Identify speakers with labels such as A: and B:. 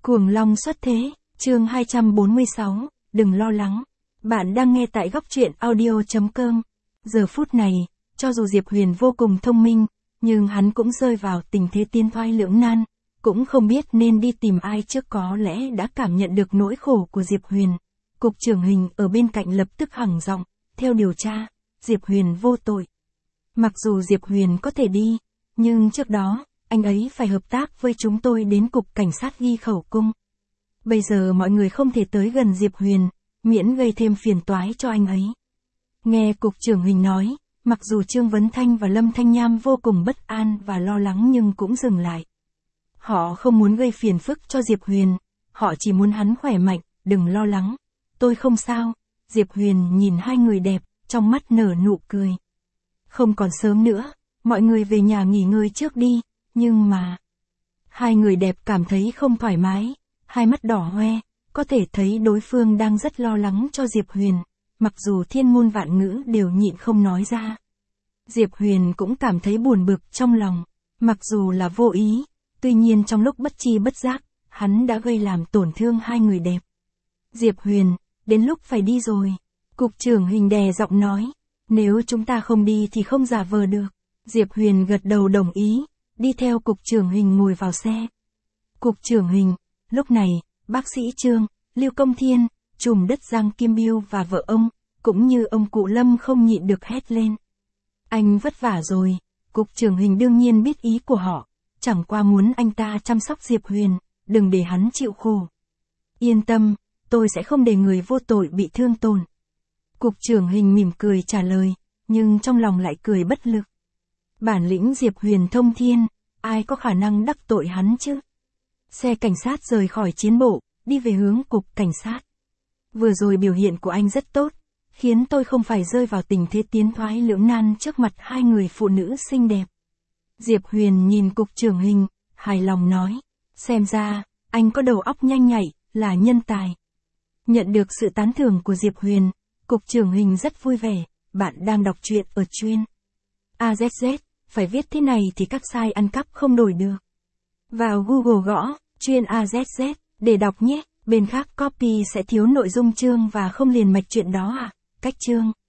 A: Cuồng long xuất thế, chương 246, đừng lo lắng. Bạn đang nghe tại góc truyện audio.com. Giờ phút này, cho dù Diệp Huyền vô cùng thông minh, nhưng hắn cũng rơi vào tình thế tiến thoái lưỡng nan, cũng không biết nên đi tìm ai trước. Có lẽ đã cảm nhận được nỗi khổ của Diệp Huyền. Cục trưởng Hình ở bên cạnh lập tức hẳng giọng, theo điều tra, Diệp Huyền vô tội. Mặc dù Diệp Huyền có thể đi, nhưng trước đó, anh ấy phải hợp tác với chúng tôi đến cục cảnh sát ghi khẩu cung. Bây giờ mọi người không thể tới gần Diệp Huyền, miễn gây thêm phiền toái cho anh ấy. Nghe cục trưởng Hình nói, mặc dù Trương Vấn Thanh và Lâm Thanh Nham vô cùng bất an và lo lắng nhưng cũng dừng lại. Họ không muốn gây phiền phức cho Diệp Huyền, họ chỉ muốn hắn khỏe mạnh, đừng lo lắng. Tôi không sao. Diệp Huyền nhìn hai người đẹp, trong mắt nở nụ cười. Không còn sớm nữa, mọi người về nhà nghỉ ngơi trước đi, nhưng mà... Hai người đẹp cảm thấy không thoải mái, hai mắt đỏ hoe, có thể thấy đối phương đang rất lo lắng cho Diệp Huyền, mặc dù thiên ngôn vạn ngữ đều nhịn không nói ra. Diệp Huyền cũng cảm thấy buồn bực trong lòng, mặc dù là vô ý, tuy nhiên trong lúc bất tri bất giác, hắn đã gây làm tổn thương hai người đẹp. Diệp Huyền, đến lúc phải đi rồi. Cục trưởng Hình đè giọng nói, nếu chúng ta không đi thì không giả vờ được. Diệp Huyền gật đầu đồng ý, đi theo cục trưởng Hình ngồi vào xe. Cục trưởng Hình, lúc này, bác sĩ Trương, Lưu Công Thiên, trùm đất Giang Kim Biêu và vợ ông, cũng như ông cụ Lâm không nhịn được hét lên. Anh vất vả rồi. Cục trưởng Hình đương nhiên biết ý của họ, chẳng qua muốn anh ta chăm sóc Diệp Huyền, đừng để hắn chịu khổ. Yên tâm, tôi sẽ không để người vô tội bị thương tổn. Cục trưởng Hình mỉm cười trả lời, nhưng trong lòng lại cười bất lực. Bản lĩnh Diệp Huyền thông thiên, ai có khả năng đắc tội hắn chứ? Xe cảnh sát rời khỏi chiến bộ, đi về hướng cục cảnh sát. Vừa rồi biểu hiện của anh rất tốt, khiến tôi không phải rơi vào tình thế tiến thoái lưỡng nan trước mặt hai người phụ nữ xinh đẹp. Diệp Huyền nhìn cục trưởng Hình, hài lòng nói, xem ra, anh có đầu óc nhanh nhạy, là nhân tài. Nhận được sự tán thưởng của Diệp Huyền, cục trưởng Hình rất vui vẻ. Bạn đang đọc truyện ở chuyên AZZ, phải viết thế này thì các site ăn cắp không đổi được. Vào Google gõ, chuyên AZZ, để đọc nhé, bên khác copy sẽ thiếu nội dung chương và không liền mạch chuyện đó à, cách chương.